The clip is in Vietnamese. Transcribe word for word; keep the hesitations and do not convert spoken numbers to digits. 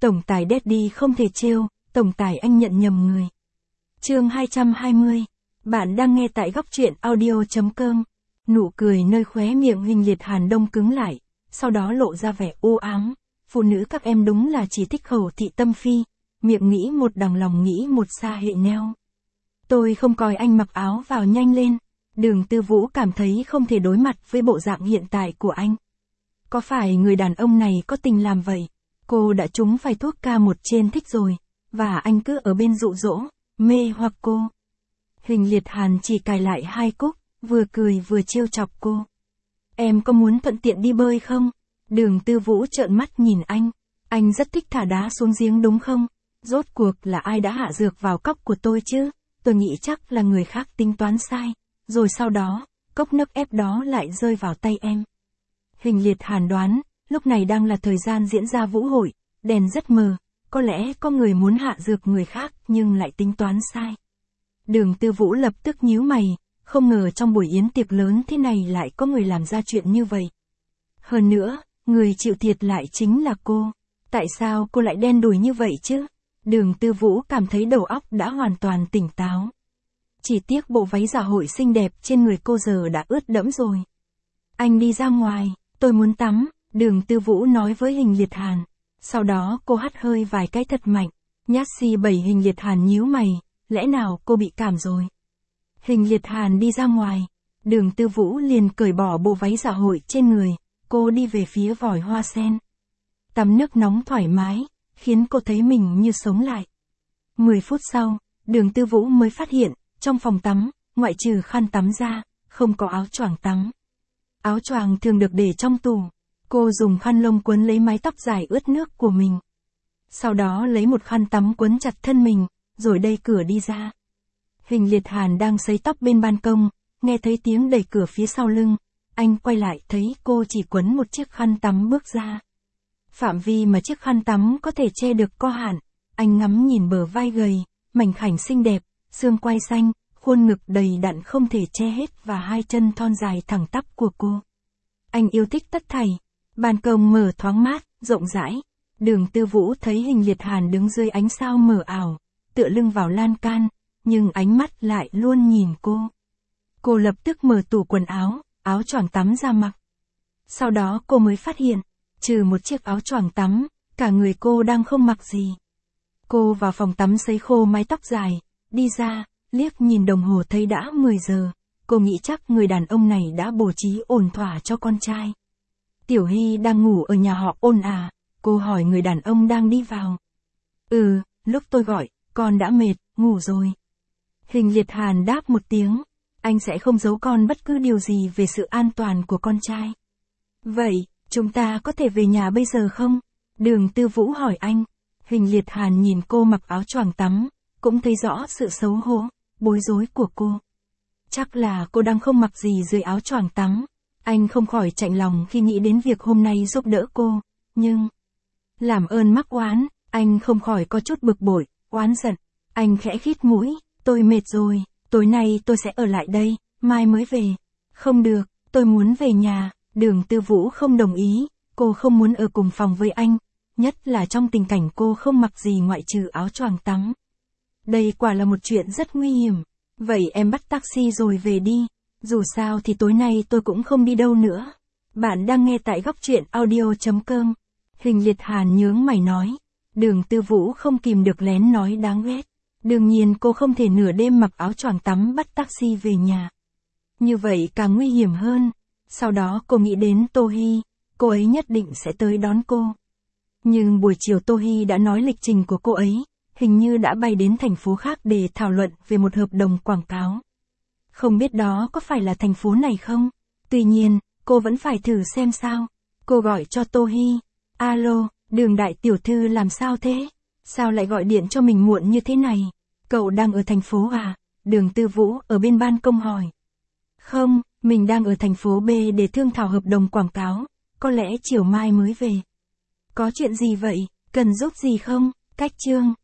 Tổng tài Daddy không thể trêu, tổng tài anh nhận nhầm người. Chương hai trăm hai mươi. Bạn đang nghe tại góc truyện audio chấm com. Nụ cười nơi khóe miệng Huỳnh Liệt Hàn đông cứng lại, sau đó lộ ra vẻ u ám. Phụ nữ các em đúng là chỉ thích khẩu thị tâm phi, miệng nghĩ một đằng lòng nghĩ một xa hệ neo. Tôi không coi anh mặc áo vào nhanh lên. Đường Tư Vũ cảm thấy không thể đối mặt với bộ dạng hiện tại của anh. Có phải người đàn ông này có tình làm vậy? Cô đã trúng phải thuốc ca một trên thích rồi, và anh cứ ở bên dụ dỗ, mê hoặc cô. Huỳnh Liệt Hàn chỉ cài lại hai cúc, vừa cười vừa trêu chọc cô. Em có muốn thuận tiện đi bơi không? Đường Tư Vũ trợn mắt nhìn anh. Anh rất thích thả đá xuống giếng đúng không? Rốt cuộc là ai đã hạ dược vào cốc của tôi chứ? Tôi nghĩ chắc là người khác tính toán sai. Rồi sau đó, cốc nước ép đó lại rơi vào tay em. Huỳnh Liệt Hàn đoán, lúc này đang là thời gian diễn ra vũ hội, đèn rất mờ, có lẽ có người muốn hạ dược người khác nhưng lại tính toán sai. Đường Tư Vũ lập tức nhíu mày, không ngờ trong buổi yến tiệc lớn thế này lại có người làm ra chuyện như vậy. Hơn nữa, người chịu thiệt lại chính là cô. Tại sao cô lại đen đủi như vậy chứ? Đường Tư Vũ cảm thấy đầu óc đã hoàn toàn tỉnh táo. Chỉ tiếc bộ váy dạ hội xinh đẹp trên người cô giờ đã ướt đẫm rồi. Anh đi ra ngoài, tôi muốn tắm, Đường Tư Vũ nói với Huỳnh Liệt Hàn. Sau đó cô hắt hơi vài cái thật mạnh. Nhát xì bảy Huỳnh Liệt Hàn nhíu mày, lẽ nào cô bị cảm rồi? Huỳnh Liệt Hàn đi ra ngoài, Đường Tư Vũ liền cởi bỏ bộ váy dạ hội trên người, cô đi về phía vòi hoa sen. Tắm nước nóng thoải mái, khiến cô thấy mình như sống lại. Mười phút sau, Đường Tư Vũ mới phát hiện, trong phòng tắm, ngoại trừ khăn tắm ra, không có áo choàng tắm. Áo choàng thường được để trong tủ. Cô dùng khăn lông quấn lấy mái tóc dài ướt nước của mình. Sau đó lấy một khăn tắm quấn chặt thân mình, rồi đẩy cửa đi ra. Huỳnh Liệt Hàn đang sấy tóc bên ban công, nghe thấy tiếng đẩy cửa phía sau lưng. Anh quay lại thấy cô chỉ quấn một chiếc khăn tắm bước ra. Phạm vi mà chiếc khăn tắm có thể che được có hạn. Anh ngắm nhìn bờ vai gầy, mảnh khảnh xinh đẹp, xương quai xanh, khuôn ngực đầy đặn không thể che hết và hai chân thon dài thẳng tắp của cô. Anh yêu thích tất thảy. Ban công mở thoáng mát, rộng rãi. Đường Tư Vũ thấy Huỳnh Liệt Hàn đứng dưới ánh sao mờ ảo, tựa lưng vào lan can, nhưng ánh mắt lại luôn nhìn cô. Cô lập tức mở tủ quần áo, áo choàng tắm ra mặc. Sau đó cô mới phát hiện, trừ một chiếc áo choàng tắm, cả người cô đang không mặc gì. Cô vào phòng tắm sấy khô mái tóc dài, đi ra, liếc nhìn đồng hồ thấy đã mười giờ. Cô nghĩ chắc người đàn ông này đã bố trí ổn thỏa cho con trai. Tiểu Hy đang ngủ ở nhà họ Ôn à? Cô hỏi người đàn ông đang đi vào. Ừ, lúc tôi gọi, con đã mệt, ngủ rồi. Huỳnh Liệt Hàn đáp một tiếng. Anh sẽ không giấu con bất cứ điều gì về sự an toàn của con trai. Vậy, chúng ta có thể về nhà bây giờ không? Đường Tư Vũ hỏi anh. Huỳnh Liệt Hàn nhìn cô mặc áo choàng tắm, cũng thấy rõ sự xấu hổ, bối rối của cô. Chắc là cô đang không mặc gì dưới áo choàng tắm. Anh không khỏi chạnh lòng khi nghĩ đến việc hôm nay giúp đỡ cô, nhưng... Làm ơn mắc oán, anh không khỏi có chút bực bội, oán giận. Anh khẽ khít mũi, tôi mệt rồi, tối nay tôi sẽ ở lại đây, mai mới về. Không được, tôi muốn về nhà. Đường Tư Vũ không đồng ý, cô không muốn ở cùng phòng với anh, nhất là trong tình cảnh cô không mặc gì ngoại trừ áo choàng tắm. Đây quả là một chuyện rất nguy hiểm. Vậy em bắt taxi rồi về đi. Dù sao thì tối nay tôi cũng không đi đâu nữa. Bạn đang nghe tại góc truyện audio chấm com. Huỳnh Liệt Hàn nhướng mày nói. Đường Tư Vũ không kìm được lén nói đáng ghét. Đương nhiên cô không thể nửa đêm mặc áo choàng tắm bắt taxi về nhà. Như vậy càng nguy hiểm hơn. Sau đó cô nghĩ đến Tô Hy. Cô ấy nhất định sẽ tới đón cô. Nhưng buổi chiều Tô Hy đã nói lịch trình của cô ấy. Hình như đã bay đến thành phố khác để thảo luận về một hợp đồng quảng cáo. Không biết đó có phải là thành phố này không? Tuy nhiên, cô vẫn phải thử xem sao. Cô gọi cho Tô Hy. Alo, Đường đại tiểu thư làm sao thế? Sao lại gọi điện cho mình muộn như thế này? Cậu đang ở thành phố à? Đường Tư Vũ ở bên ban công hỏi. Không, mình đang ở thành phố B để thương thảo hợp đồng quảng cáo. Có lẽ chiều mai mới về. Có chuyện gì vậy? Cần giúp gì không? Cách chương.